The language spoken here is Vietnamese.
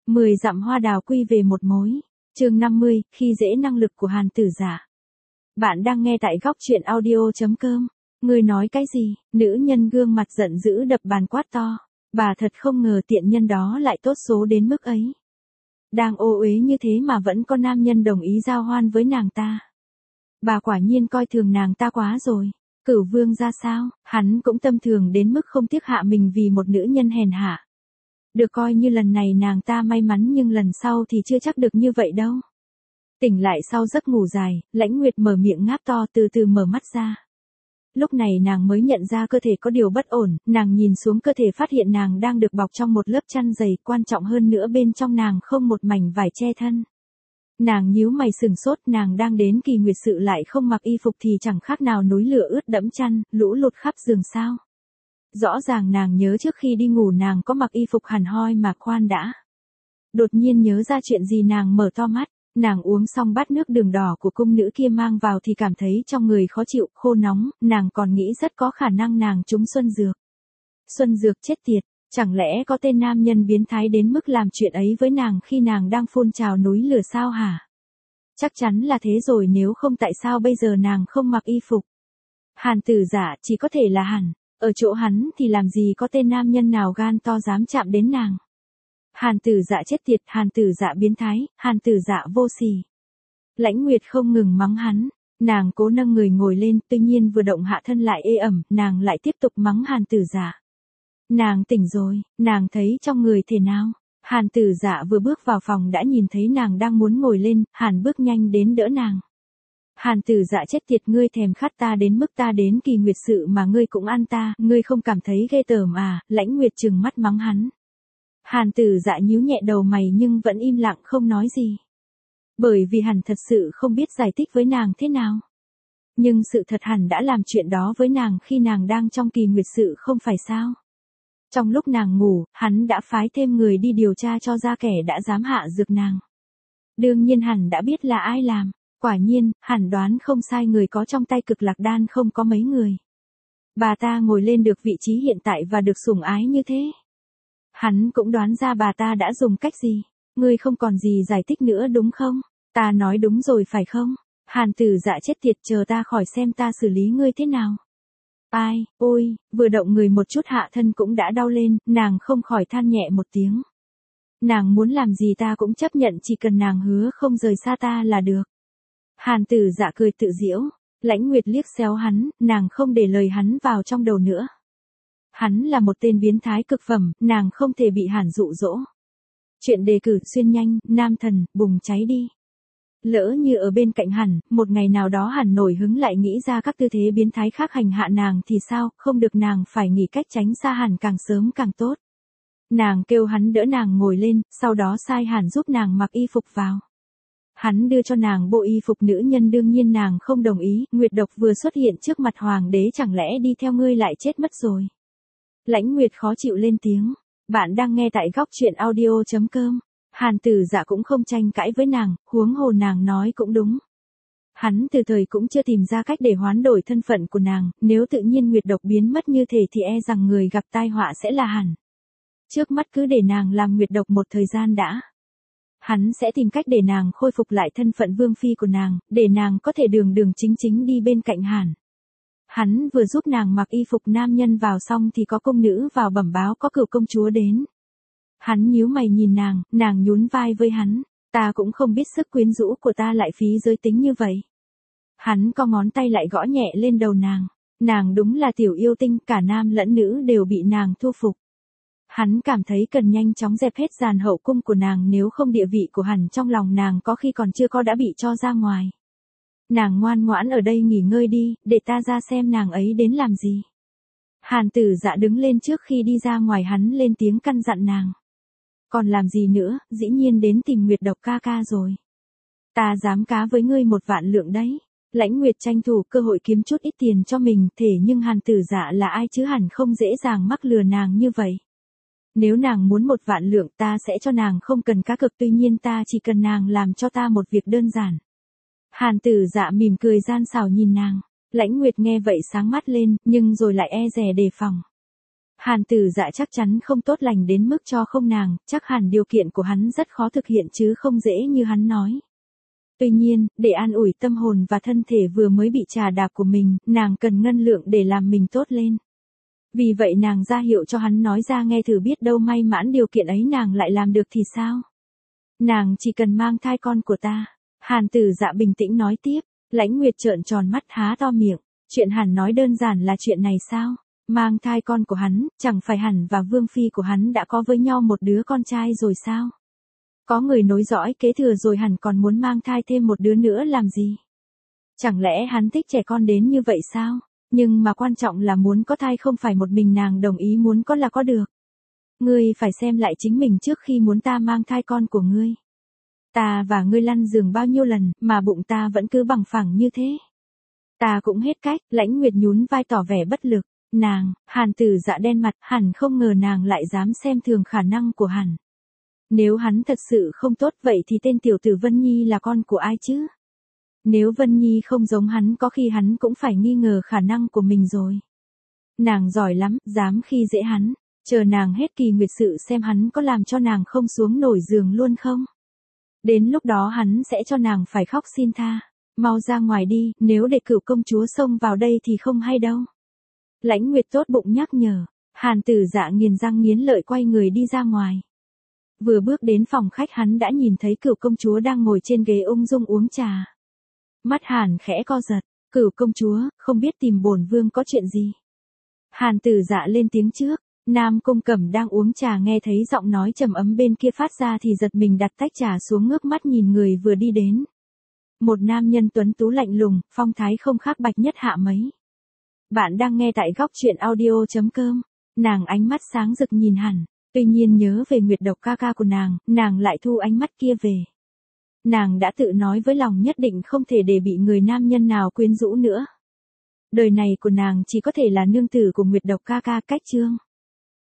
10 dặm hoa đào quy về một mối. Chương 50, khi dễ năng lực của Hàn Tử Dạ. Bạn đang nghe tại góc truyện audio.com. Ngươi nói cái gì? Nữ nhân gương mặt giận dữ đập bàn quát to. Bà thật không ngờ tiện nhân đó lại tốt số đến mức ấy. Đang ô uế như thế mà vẫn có nam nhân đồng ý giao hoan với nàng ta. Bà quả nhiên coi thường nàng ta quá rồi. Cửu Vương ra sao, hắn cũng tâm thường đến mức không tiếc hạ mình vì một nữ nhân hèn hạ. Được coi như lần này nàng ta may mắn nhưng lần sau thì chưa chắc được như vậy đâu. Tỉnh lại sau giấc ngủ dài, Lãnh Nguyệt mở miệng ngáp to từ từ mở mắt ra. Lúc này nàng mới nhận ra cơ thể có điều bất ổn, nàng nhìn xuống cơ thể phát hiện nàng đang được bọc trong một lớp chăn dày, quan trọng hơn nữa bên trong nàng không một mảnh vải che thân. Nàng nhíu mày sừng sốt, nàng đang đến kỳ nguyệt sự lại không mặc y phục thì chẳng khác nào núi lửa ướt đẫm chăn, lũ lụt khắp giường sao. Rõ ràng nàng nhớ trước khi đi ngủ nàng có mặc y phục hẳn hoi mà khoan đã. Đột nhiên nhớ ra chuyện gì nàng mở to mắt, nàng uống xong bát nước đường đỏ của cung nữ kia mang vào thì cảm thấy trong người khó chịu, khô nóng, nàng còn nghĩ rất có khả năng nàng trúng xuân dược. Xuân dược chết tiệt, chẳng lẽ có tên nam nhân biến thái đến mức làm chuyện ấy với nàng khi nàng đang phun trào núi lửa sao hả? Chắc chắn là thế rồi, nếu không tại sao bây giờ nàng không mặc y phục? Hàn Tử Dạ chỉ có thể là hẳn. Ở chỗ hắn thì làm gì có tên nam nhân nào gan to dám chạm đến nàng. Hàn Tử Dạ chết tiệt, Hàn Tử Dạ biến thái, Hàn Tử Dạ vô sỉ. Lãnh Nguyệt không ngừng mắng hắn, nàng cố nâng người ngồi lên, tuy nhiên vừa động hạ thân lại ê ẩm, nàng lại tiếp tục mắng Hàn Tử Dạ. Nàng tỉnh rồi, nàng thấy trong người thế nào? Hàn Tử Dạ vừa bước vào phòng đã nhìn thấy nàng đang muốn ngồi lên, Hàn bước nhanh đến đỡ nàng. Hàn Tử Dạ chết tiệt, ngươi thèm khát ta đến mức ta đến kỳ nguyệt sự mà ngươi cũng ăn ta, ngươi không cảm thấy ghê tởm à? Lãnh Nguyệt trừng mắt mắng hắn. Hàn Tử Dạ nhíu nhẹ đầu mày nhưng vẫn im lặng không nói gì. Bởi vì hắn thật sự không biết giải thích với nàng thế nào. Nhưng sự thật hắn đã làm chuyện đó với nàng khi nàng đang trong kỳ nguyệt sự không phải sao? Trong lúc nàng ngủ, hắn đã phái thêm người đi điều tra cho ra kẻ đã dám hạ dược nàng. Đương nhiên hắn đã biết là ai làm. Quả nhiên, hẳn đoán không sai, người có trong tay cực lạc đan không có mấy người. Bà ta ngồi lên được vị trí hiện tại và được sủng ái như thế. Hắn cũng đoán ra bà ta đã dùng cách gì. Ngươi không còn gì giải thích nữa đúng không? Ta nói đúng rồi phải không? Hàn Tử Dạ chết tiệt, chờ ta khỏi xem ta xử lý ngươi thế nào. Ai, ôi, vừa động người một chút hạ thân cũng đã đau lên, nàng không khỏi than nhẹ một tiếng. Nàng muốn làm gì ta cũng chấp nhận, chỉ cần nàng hứa không rời xa ta là được. Hàn Tử Dạ cười tự giễu, Lãnh Nguyệt liếc xéo hắn, nàng không để lời hắn vào trong đầu nữa. Hắn là một tên biến thái cực phẩm, nàng không thể bị Hàn dụ dỗ. Chuyện đề cử xuyên nhanh, nam thần, bùng cháy đi. Lỡ như ở bên cạnh Hàn, một ngày nào đó Hàn nổi hứng lại nghĩ ra các tư thế biến thái khác hành hạ nàng thì sao, không được, nàng phải nghĩ cách tránh xa Hàn càng sớm càng tốt. Nàng kêu hắn đỡ nàng ngồi lên, sau đó sai Hàn giúp nàng mặc y phục vào. Hắn đưa cho nàng bộ y phục nữ nhân, đương nhiên nàng không đồng ý, Nguyệt độc vừa xuất hiện trước mặt hoàng đế chẳng lẽ đi theo ngươi lại chết mất rồi. Lãnh Nguyệt khó chịu lên tiếng, bạn đang nghe tại góc truyện audio.com. Hàn Tử Dạ cũng không tranh cãi với nàng, huống hồ nàng nói cũng đúng. Hắn từ thời cũng chưa tìm ra cách để hoán đổi thân phận của nàng, nếu tự nhiên Nguyệt độc biến mất như thể thì e rằng người gặp tai họa sẽ là Hàn. Trước mắt cứ để nàng làm Nguyệt độc một thời gian đã. Hắn sẽ tìm cách để nàng khôi phục lại thân phận vương phi của nàng, để nàng có thể đường đường chính chính đi bên cạnh Hàn. Hắn vừa giúp nàng mặc y phục nam nhân vào xong thì có công nữ vào bẩm báo có cửu công chúa đến. Hắn nhíu mày nhìn nàng nhún vai với hắn, ta cũng không biết sức quyến rũ của ta lại phí giới tính như vậy. Hắn co ngón tay lại gõ nhẹ lên đầu nàng đúng là tiểu yêu tinh, cả nam lẫn nữ đều bị nàng thu phục. Hắn cảm thấy cần nhanh chóng dẹp hết dàn hậu cung của nàng, nếu không địa vị của hắn trong lòng nàng có khi còn chưa có đã bị cho ra ngoài. Nàng ngoan ngoãn ở đây nghỉ ngơi đi, để ta ra xem nàng ấy đến làm gì. Hàn Tử Dạ đứng lên trước khi đi ra ngoài, hắn lên tiếng căn dặn nàng. Còn làm gì nữa, dĩ nhiên đến tìm Nguyệt độc ca ca rồi. Ta dám cá với ngươi 1 vạn lượng đấy. Lãnh Nguyệt tranh thủ cơ hội kiếm chút ít tiền cho mình, thể nhưng Hàn Tử Dạ là ai chứ, hẳn không dễ dàng mắc lừa nàng như vậy. Nếu nàng muốn 1 vạn lượng ta sẽ cho nàng, không cần cá cược, tuy nhiên ta chỉ cần nàng làm cho ta một việc đơn giản. Hàn Tử Dạ mỉm cười gian xảo nhìn nàng. Lãnh Nguyệt nghe vậy sáng mắt lên, nhưng rồi lại e dè đề phòng. Hàn Tử Dạ chắc chắn không tốt lành đến mức cho không nàng, chắc hẳn điều kiện của hắn rất khó thực hiện chứ không dễ như hắn nói. Tuy nhiên, để an ủi tâm hồn và thân thể vừa mới bị trà đạp của mình, nàng cần ngân lượng để làm mình tốt lên. Vì vậy nàng ra hiệu cho hắn nói ra nghe thử biết đâu may mãn điều kiện ấy nàng lại làm được thì sao. Nàng chỉ cần mang thai con của ta. Hàn Tử Dạ bình tĩnh nói tiếp. Lãnh Nguyệt trợn tròn mắt há to miệng. Chuyện hắn nói đơn giản là chuyện này sao? Mang thai con của hắn, chẳng phải hắn và vương phi của hắn đã có với nhau một đứa con trai rồi sao? Có người nối dõi kế thừa rồi hắn còn muốn mang thai thêm một đứa nữa làm gì? Chẳng lẽ hắn thích trẻ con đến như vậy sao? Nhưng mà quan trọng là muốn có thai không phải một mình nàng đồng ý muốn có là có được. Ngươi phải xem lại chính mình trước khi muốn ta mang thai con của ngươi. Ta và ngươi lăn giường bao nhiêu lần mà bụng ta vẫn cứ bằng phẳng như thế. Ta cũng hết cách, Lãnh Nguyệt nhún vai tỏ vẻ bất lực. Nàng, Hàn Tử Dạ đen mặt, hẳn không ngờ nàng lại dám xem thường khả năng của hắn. Nếu hắn thật sự không tốt vậy thì tên tiểu tử Vân Nhi là con của ai chứ? Nếu Vân Nhi không giống hắn có khi hắn cũng phải nghi ngờ khả năng của mình rồi. Nàng giỏi lắm, dám khi dễ hắn, chờ nàng hết kỳ nguyệt sự xem hắn có làm cho nàng không xuống nổi giường luôn không? Đến lúc đó hắn sẽ cho nàng phải khóc xin tha. Mau ra ngoài đi, nếu để Cửu công chúa xông vào đây thì không hay đâu. Lãnh Nguyệt tốt bụng nhắc nhở. Hàn Tử Dạ nghiến răng nghiến lợi quay người đi ra ngoài. Vừa bước đến phòng khách hắn đã nhìn thấy Cửu công chúa đang ngồi trên ghế ung dung uống trà. Mắt Hàn khẽ co giật. Cửu công chúa, không biết tìm bổn vương có chuyện gì? Hàn Tử Dạ lên tiếng trước. Nam Cung Cẩm đang uống trà nghe thấy giọng nói trầm ấm bên kia phát ra thì giật mình đặt tách trà xuống ngước mắt nhìn người vừa đi đến. Một nam nhân tuấn tú lạnh lùng, phong thái không khác Bạch Nhất Hạ mấy. Bạn đang nghe tại góc truyện audio.com. Nàng ánh mắt sáng rực nhìn hẳn, tuy nhiên nhớ về Nguyệt Độc ca ca của nàng lại thu ánh mắt kia về. Nàng đã tự nói với lòng nhất định không thể để bị người nam nhân nào quyến rũ nữa. Đời này của nàng chỉ có thể là nương tử của Nguyệt Độc ca ca cách chương.